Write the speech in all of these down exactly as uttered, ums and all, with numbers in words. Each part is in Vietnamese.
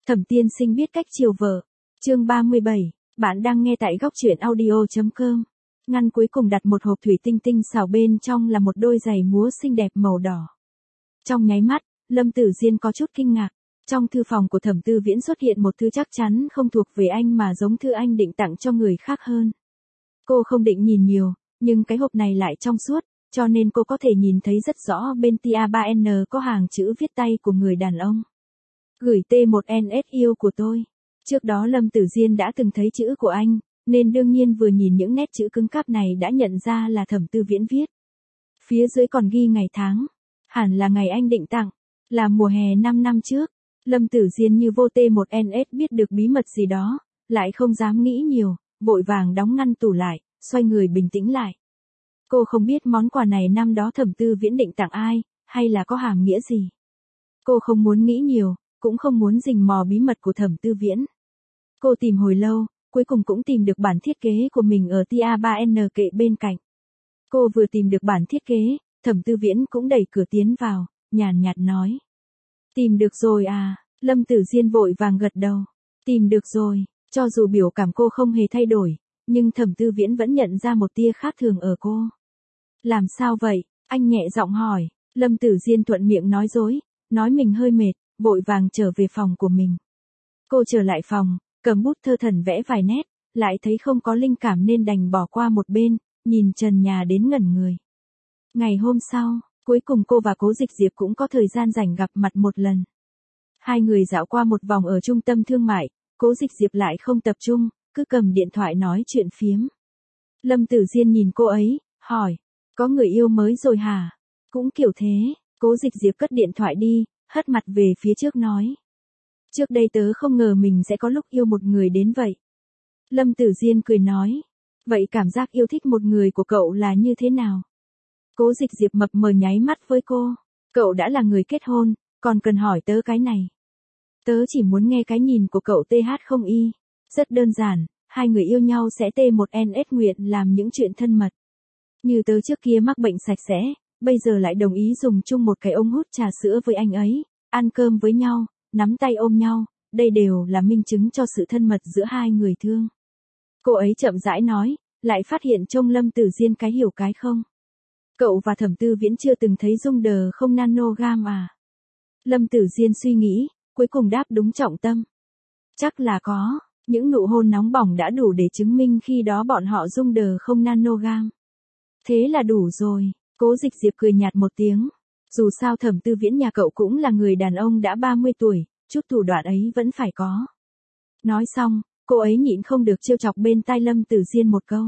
Thẩm tiên sinh biết cách chiều vợ. Chương ba mươi bảy, bạn đang nghe tại góc truyện audio.com. Ngăn cuối cùng đặt một hộp thủy tinh tinh xảo, bên trong là một đôi giày múa xinh đẹp màu đỏ. Trong nháy mắt, Lâm Tử Diên có chút kinh ngạc. Trong thư phòng của Thẩm Tư Viễn xuất hiện một thứ chắc chắn không thuộc về anh mà giống thư anh định tặng cho người khác hơn. Cô không định nhìn nhiều, nhưng cái hộp này lại trong suốt, cho nên cô có thể nhìn thấy rất rõ bên T A ba N có hàng chữ viết tay của người đàn ông. Gửi T một N S yêu của tôi. Trước đó Lâm Tử Diên đã từng thấy chữ của anh, nên đương nhiên vừa nhìn những nét chữ cứng cáp này đã nhận ra là Thẩm Tư Viễn viết. Phía dưới còn ghi ngày tháng. Hẳn là ngày anh định tặng, là mùa hè năm năm trước. Lâm Tử Diên như vô T một N S biết được bí mật gì đó, lại không dám nghĩ nhiều, vội vàng đóng ngăn tủ lại, xoay người bình tĩnh lại. Cô không biết món quà này năm đó Thẩm Tư Viễn định tặng ai, hay là có hàm nghĩa gì. Cô không muốn nghĩ nhiều, cũng không muốn rình mò bí mật của Thẩm Tư Viễn. Cô tìm hồi lâu, cuối cùng cũng tìm được bản thiết kế của mình ở T A ba N kệ bên cạnh. Cô vừa tìm được bản thiết kế, Thẩm Tư Viễn cũng đẩy cửa tiến vào, nhàn nhạt nói. Tìm được rồi à, Lâm Tử Diên vội vàng gật đầu. Tìm được rồi, cho dù biểu cảm cô không hề thay đổi, nhưng Thẩm Tư Viễn vẫn nhận ra một tia khác thường ở cô. Làm sao vậy, anh nhẹ giọng hỏi. Lâm Tử Diên thuận miệng nói dối, nói mình hơi mệt, vội vàng trở về phòng của mình. Cô trở lại phòng, cầm bút thơ thẩn vẽ vài nét, lại thấy không có linh cảm nên đành bỏ qua một bên, nhìn trần nhà đến ngẩn người. Ngày hôm sau, cuối cùng cô và Cố Dịch Diệp cũng có thời gian rảnh gặp mặt một lần. Hai người dạo qua một vòng ở trung tâm thương mại, Cố Dịch Diệp lại không tập trung, cứ cầm điện thoại nói chuyện phiếm. Lâm Tử Diên nhìn cô ấy, hỏi, có người yêu mới rồi hả? Cũng kiểu thế, Cố Dịch Diệp cất điện thoại đi, hất mặt về phía trước nói. Trước đây tớ không ngờ mình sẽ có lúc yêu một người đến vậy. Lâm Tử Diên cười nói, vậy cảm giác yêu thích một người của cậu là như thế nào? Cố Dịch Diệp mập mờ nháy mắt với cô, cậu đã là người kết hôn, còn cần hỏi tớ cái này. Tớ chỉ muốn nghe cái nhìn của cậu T H không y. Rất đơn giản, hai người yêu nhau sẽ T một N S nguyện làm những chuyện thân mật. Như tớ trước kia mắc bệnh sạch sẽ, bây giờ lại đồng ý dùng chung một cái ống hút trà sữa với anh ấy, ăn cơm với nhau, nắm tay ôm nhau, đây đều là minh chứng cho sự thân mật giữa hai người thương. Cô ấy chậm rãi nói, lại phát hiện trông Lâm Tử Diên cái hiểu cái không. Cậu và Thẩm Tư Viễn chưa từng thấy dung đờ không nanogam à? Lâm Tử Diên suy nghĩ, cuối cùng đáp đúng trọng tâm. Chắc là có, những nụ hôn nóng bỏng đã đủ để chứng minh khi đó bọn họ dung đờ không nanogam. Thế là đủ rồi, Cố Dịch Diệp cười nhạt một tiếng. Dù sao Thẩm Tư Viễn nhà cậu cũng là người đàn ông đã ba mươi tuổi, chút thủ đoạn ấy vẫn phải có. Nói xong, cô ấy nhịn không được trêu chọc bên tai Lâm Tử Diên một câu.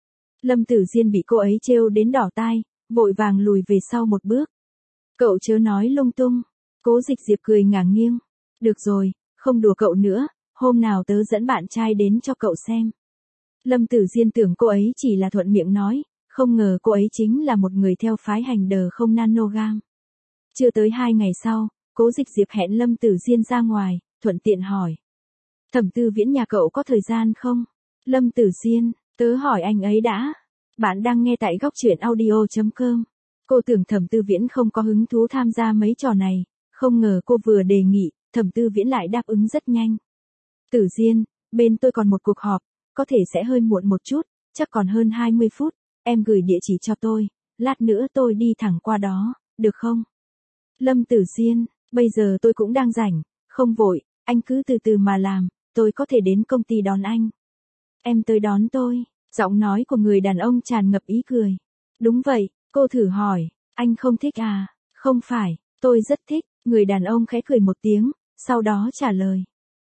Lâm Tử Diên bị cô ấy trêu đến đỏ tai, vội vàng lùi về sau một bước. Cậu chớ nói lung tung. Cố Dịch Diệp cười ngả nghiêng. Được rồi, không đùa cậu nữa, hôm nào tớ dẫn bạn trai đến cho cậu xem. Lâm Tử Diên tưởng cô ấy chỉ là thuận miệng nói, không ngờ cô ấy chính là một người theo phái hành đờ không nanogam. Chưa tới hai ngày sau, Cố Dịch Diệp hẹn Lâm Tử Diên ra ngoài, thuận tiện hỏi. Thẩm Tư Viễn nhà cậu có thời gian không? Lâm Tử Diên, tớ hỏi anh ấy đã. Bạn đang nghe tại góc truyện audio.com. Cô tưởng Thẩm Tư Viễn không có hứng thú tham gia mấy trò này, không ngờ cô vừa đề nghị, Thẩm Tư Viễn lại đáp ứng rất nhanh. Tử Diên, bên tôi còn một cuộc họp, có thể sẽ hơi muộn một chút, chắc còn hơn hai mươi phút, em gửi địa chỉ cho tôi, lát nữa tôi đi thẳng qua đó, được không? Lâm Tử Diên, bây giờ tôi cũng đang rảnh, không vội, anh cứ từ từ mà làm, tôi có thể đến công ty đón anh. Em tới đón tôi, giọng nói của người đàn ông tràn ngập ý cười. Đúng vậy, cô thử hỏi, anh không thích à? Không phải, tôi rất thích, người đàn ông khẽ cười một tiếng, sau đó trả lời.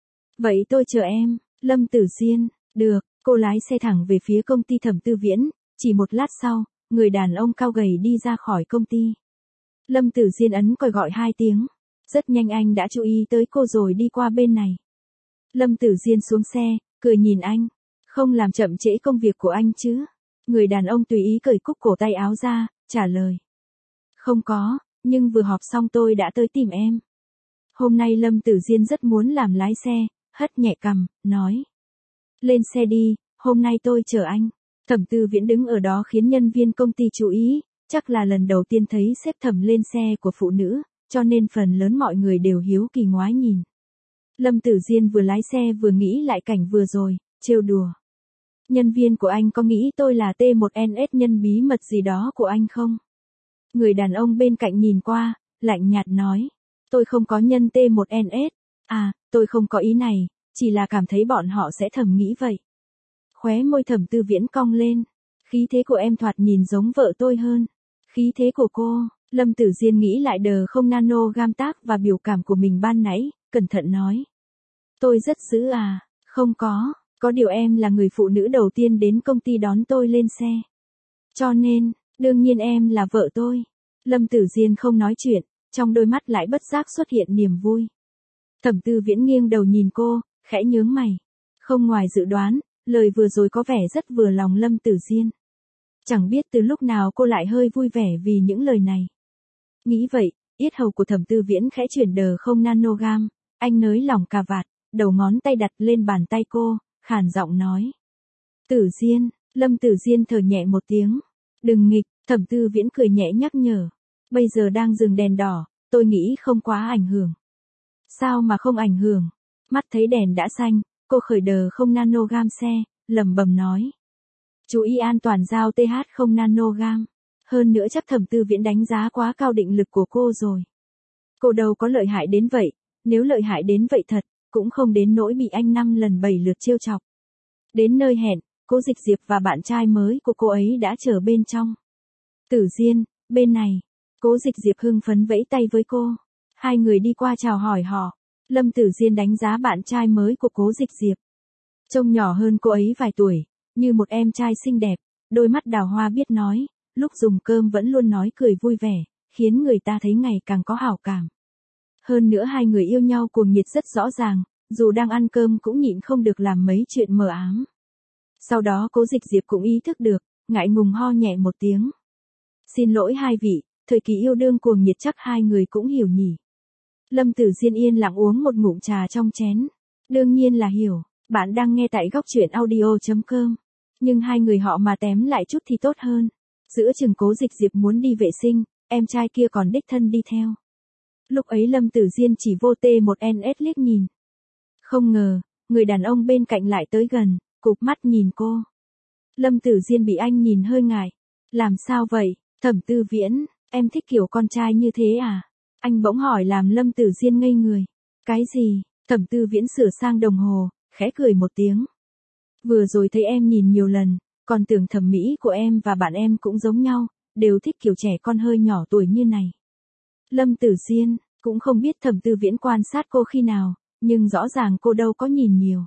Vậy tôi chờ em, Lâm Tử Diên, được, cô lái xe thẳng về phía công ty Thẩm Tư Viễn, chỉ một lát sau, người đàn ông cao gầy đi ra khỏi công ty. Lâm Tử Diên ấn còi gọi hai tiếng, rất nhanh anh đã chú ý tới cô rồi đi qua bên này. Lâm Tử Diên xuống xe, cười nhìn anh, không làm chậm trễ công việc của anh chứ? Người đàn ông tùy ý cởi cúc cổ tay áo ra, trả lời. Không có, nhưng vừa họp xong tôi đã tới tìm em. Hôm nay Lâm Tử Diên rất muốn làm lái xe, hất nhẹ cằm, nói. Lên xe đi, hôm nay tôi chở anh. Thẩm Tư Viễn đứng ở đó khiến nhân viên công ty chú ý, chắc là lần đầu tiên thấy sếp Thẩm lên xe của phụ nữ, cho nên phần lớn mọi người đều hiếu kỳ ngoái nhìn. Lâm Tử Diên vừa lái xe vừa nghĩ lại cảnh vừa rồi, trêu đùa. Nhân viên của anh có nghĩ tôi là T một N S nhân bí mật gì đó của anh không? Người đàn ông bên cạnh nhìn qua, lạnh nhạt nói. Tôi không có nhân T một N S. À, tôi không có ý này, chỉ là cảm thấy bọn họ sẽ thầm nghĩ vậy. Khóe môi Thẩm Tư Viễn cong lên. Khí thế của em thoạt nhìn giống vợ tôi hơn. Khí thế của cô, Lâm Tử Diên nghĩ lại đờ không nano gam tác và biểu cảm của mình ban nãy, cẩn thận nói. Tôi rất dữ à, không có, có điều em là người phụ nữ đầu tiên đến công ty đón tôi lên xe. Cho nên, đương nhiên em là vợ tôi. Lâm Tử Diên không nói chuyện, trong đôi mắt lại bất giác xuất hiện niềm vui. Thẩm Tư Viễn nghiêng đầu nhìn cô, khẽ nhướng mày. Không ngoài dự đoán, lời vừa rồi có vẻ rất vừa lòng Lâm Tử Diên. Chẳng biết từ lúc nào cô lại hơi vui vẻ vì những lời này. Nghĩ vậy, yết hầu của Thẩm Tư Viễn khẽ chuyển đờ không nanogam, anh nới lỏng cà vạt, đầu ngón tay đặt lên bàn tay cô, khàn giọng nói. Tử Diên, Lâm Tử Diên thở nhẹ một tiếng. Đừng nghịch, Thẩm Tư Viễn cười nhẹ nhắc nhở. Bây giờ đang dừng đèn đỏ, tôi nghĩ không quá ảnh hưởng. Sao mà không ảnh hưởng? Mắt thấy đèn đã xanh, cô khởi đờ không nanogam xe, lẩm bẩm nói. Chú ý an toàn giao T H không nanogam. Hơn nữa chắc Thẩm Tư Viễn đánh giá quá cao định lực của cô rồi. Cô đâu có lợi hại đến vậy, nếu lợi hại đến vậy thật, cũng không đến nỗi bị anh năm lần bảy lượt trêu chọc. Đến nơi hẹn, Cố Dịch Diệp và bạn trai mới của cô ấy đã chờ bên trong. Tử Diên, bên này. Cố Dịch Diệp hưng phấn vẫy tay với cô. Hai người đi qua chào hỏi họ. Lâm Tử Diên đánh giá bạn trai mới của Cố Dịch Diệp. Trông nhỏ hơn cô ấy vài tuổi, như một em trai xinh đẹp, đôi mắt đào hoa biết nói, lúc dùng cơm vẫn luôn nói cười vui vẻ, khiến người ta thấy ngày càng có hảo cảm. Hơn nữa hai người yêu nhau cuồng nhiệt rất rõ ràng, dù đang ăn cơm cũng nhịn không được làm mấy chuyện mờ ám. Sau đó Cố Dịch Diệp cũng ý thức được, ngại ngùng ho nhẹ một tiếng. Xin lỗi hai vị, thời kỳ yêu đương cuồng nhiệt chắc hai người cũng hiểu nhỉ. Lâm Tử Diên yên lặng uống một ngụm trà trong chén. Đương nhiên là hiểu, bạn đang nghe tại góc truyện audio chấm com. Nhưng hai người họ mà tém lại chút thì tốt hơn. Giữa chừng Cố Dịch Diệp muốn đi vệ sinh, em trai kia còn đích thân đi theo. Lúc ấy Lâm Tử Diên chỉ vô T một N S liếc nhìn. Không ngờ, người đàn ông bên cạnh lại tới gần, cụp mắt nhìn cô. Lâm Tử Diên bị anh nhìn hơi ngại. Làm sao vậy, Thẩm Tư Viễn, em thích kiểu con trai như thế à? Anh bỗng hỏi làm Lâm Tử Diên ngây người. Cái gì? Thẩm Tư Viễn sửa sang đồng hồ, khẽ cười một tiếng. Vừa rồi thấy em nhìn nhiều lần, còn tưởng thẩm mỹ của em và bạn em cũng giống nhau, đều thích kiểu trẻ con hơi nhỏ tuổi như này. Lâm Tử Diên, cũng không biết Thẩm Tư Viễn quan sát cô khi nào, nhưng rõ ràng cô đâu có nhìn nhiều.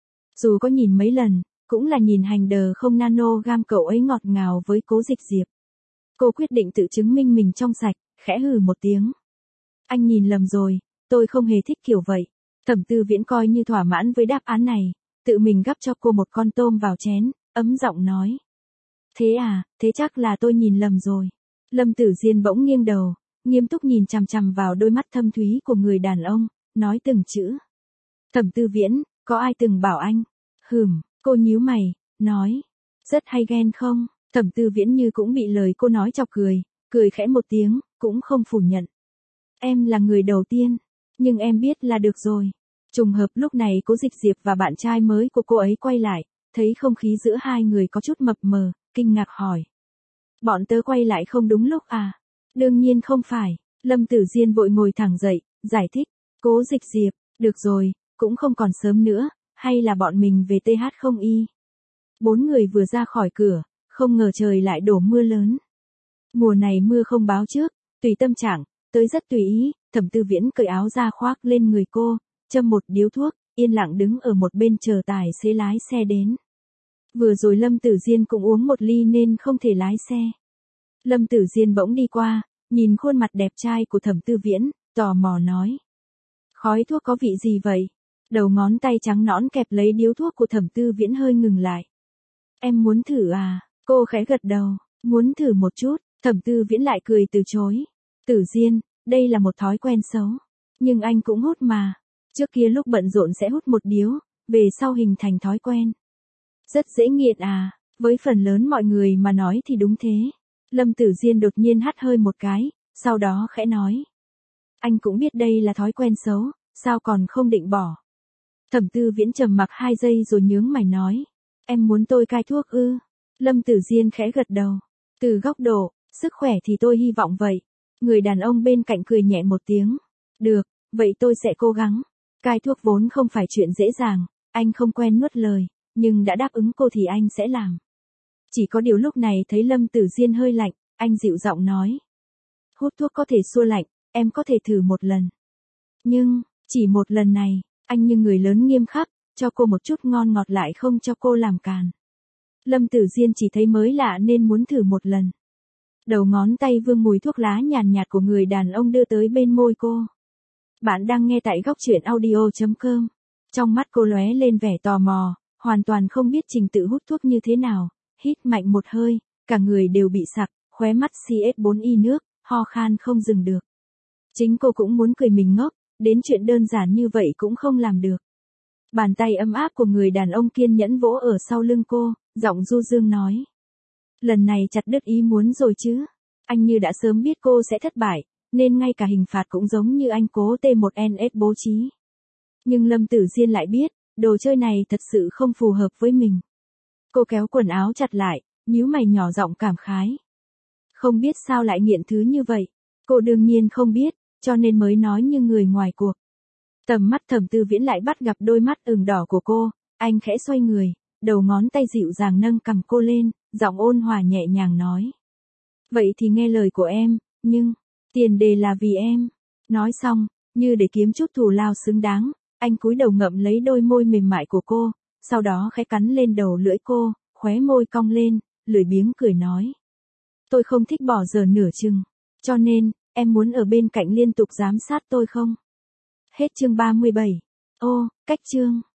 Dù có nhìn mấy lần, cũng là nhìn hành đờ không nano gam cậu ấy ngọt ngào với Cố Dịch Diệp. Cô quyết định tự chứng minh mình trong sạch, khẽ hừ một tiếng. Anh nhìn lầm rồi, tôi không hề thích kiểu vậy. Thẩm Tư Viễn coi như thỏa mãn với đáp án này, tự mình gắp cho cô một con tôm vào chén, ấm giọng nói. Thế à, thế chắc là tôi nhìn lầm rồi. Lâm Tử Diên bỗng nghiêng đầu, nghiêm túc nhìn chằm chằm vào đôi mắt thâm thúy của người đàn ông, nói từng chữ. Thẩm Tư Viễn, có ai từng bảo anh? Hừm, cô nhíu mày, nói. Rất hay ghen không? Thẩm Tư Viễn như cũng bị lời cô nói chọc cười, cười khẽ một tiếng, cũng không phủ nhận. Em là người đầu tiên, nhưng em biết là được rồi. Trùng hợp lúc này Cố Dịch Diệp và bạn trai mới của cô ấy quay lại, thấy không khí giữa hai người có chút mập mờ, kinh ngạc hỏi. Bọn tớ quay lại không đúng lúc à? Đương nhiên không phải, Lâm Tử Diên vội ngồi thẳng dậy, giải thích. Cố Dịch Diệp, được rồi, cũng không còn sớm nữa, hay là bọn mình về T H không y. Bốn người vừa ra khỏi cửa, không ngờ trời lại đổ mưa lớn. Mùa này mưa không báo trước, tùy tâm trạng, tới rất tùy ý, Thẩm Tư Viễn cởi áo ra khoác lên người cô, châm một điếu thuốc, yên lặng đứng ở một bên chờ tài xế lái xe đến. Vừa rồi Lâm Tử Diên cũng uống một ly nên không thể lái xe. Lâm Tử Diên bỗng đi qua, nhìn khuôn mặt đẹp trai của Thẩm Tư Viễn, tò mò nói. Khói thuốc có vị gì vậy? Đầu ngón tay trắng nõn kẹp lấy điếu thuốc của Thẩm Tư Viễn hơi ngừng lại. Em muốn thử à? Cô khẽ gật đầu, muốn thử một chút, Thẩm Tư Viễn lại cười từ chối. Tử Diên, đây là một thói quen xấu. Nhưng anh cũng hút mà. Trước kia lúc bận rộn sẽ hút một điếu, về sau hình thành thói quen. Rất dễ nghiện à, với phần lớn mọi người mà nói thì đúng thế. Lâm Tử Diên đột nhiên hắt hơi một cái, sau đó khẽ nói. Anh cũng biết đây là thói quen xấu, sao còn không định bỏ. Thẩm Tư Viễn trầm mặc hai giây rồi nhướng mày nói. Em muốn tôi cai thuốc ư? Lâm Tử Diên khẽ gật đầu. Từ góc độ, sức khỏe thì tôi hy vọng vậy. Người đàn ông bên cạnh cười nhẹ một tiếng. Được, vậy tôi sẽ cố gắng. Cai thuốc vốn không phải chuyện dễ dàng, anh không quen nuốt lời, nhưng đã đáp ứng cô thì anh sẽ làm. Chỉ có điều lúc này thấy Lâm Tử Diên hơi lạnh, anh dịu giọng nói. Hút thuốc có thể xua lạnh, em có thể thử một lần. Nhưng, chỉ một lần này, anh như người lớn nghiêm khắc, cho cô một chút ngon ngọt lại không cho cô làm càn. Lâm Tử Diên chỉ thấy mới lạ nên muốn thử một lần. Đầu ngón tay vương mùi thuốc lá nhàn nhạt của người đàn ông đưa tới bên môi cô. Bạn đang nghe tại góc truyện audio chấm com. Trong mắt cô lóe lên vẻ tò mò, hoàn toàn không biết trình tự hút thuốc như thế nào. Hít mạnh một hơi, cả người đều bị sặc, khóe mắt xê ét bốn y nước, ho khan không dừng được. Chính cô cũng muốn cười mình ngốc, đến chuyện đơn giản như vậy cũng không làm được. Bàn tay ấm áp của người đàn ông kiên nhẫn vỗ ở sau lưng cô, giọng du dương nói. Lần này chặt đứt ý muốn rồi chứ. Anh như đã sớm biết cô sẽ thất bại, nên ngay cả hình phạt cũng giống như anh cố T một N S bố trí. Nhưng Lâm Tử Diên lại biết, đồ chơi này thật sự không phù hợp với mình. Cô kéo quần áo chặt lại, nhíu mày nhỏ giọng cảm khái. Không biết sao lại nghiện thứ như vậy. Cô đương nhiên không biết, cho nên mới nói như người ngoài cuộc. Tầm mắt Thẩm Tư Viễn lại bắt gặp đôi mắt ửng đỏ của cô, anh khẽ xoay người, đầu ngón tay dịu dàng nâng cằm cô lên, giọng ôn hòa nhẹ nhàng nói. Vậy thì nghe lời của em, nhưng, tiền đề là vì em. Nói xong, như để kiếm chút thù lao xứng đáng, anh cúi đầu ngậm lấy đôi môi mềm mại của cô, sau đó khẽ cắn lên đầu lưỡi cô, khóe môi cong lên, lười biếng cười nói. Tôi không thích bỏ giờ nửa chừng, cho nên, em muốn ở bên cạnh liên tục giám sát tôi không? Hết chương ba mươi bảy. Ô, cách chương.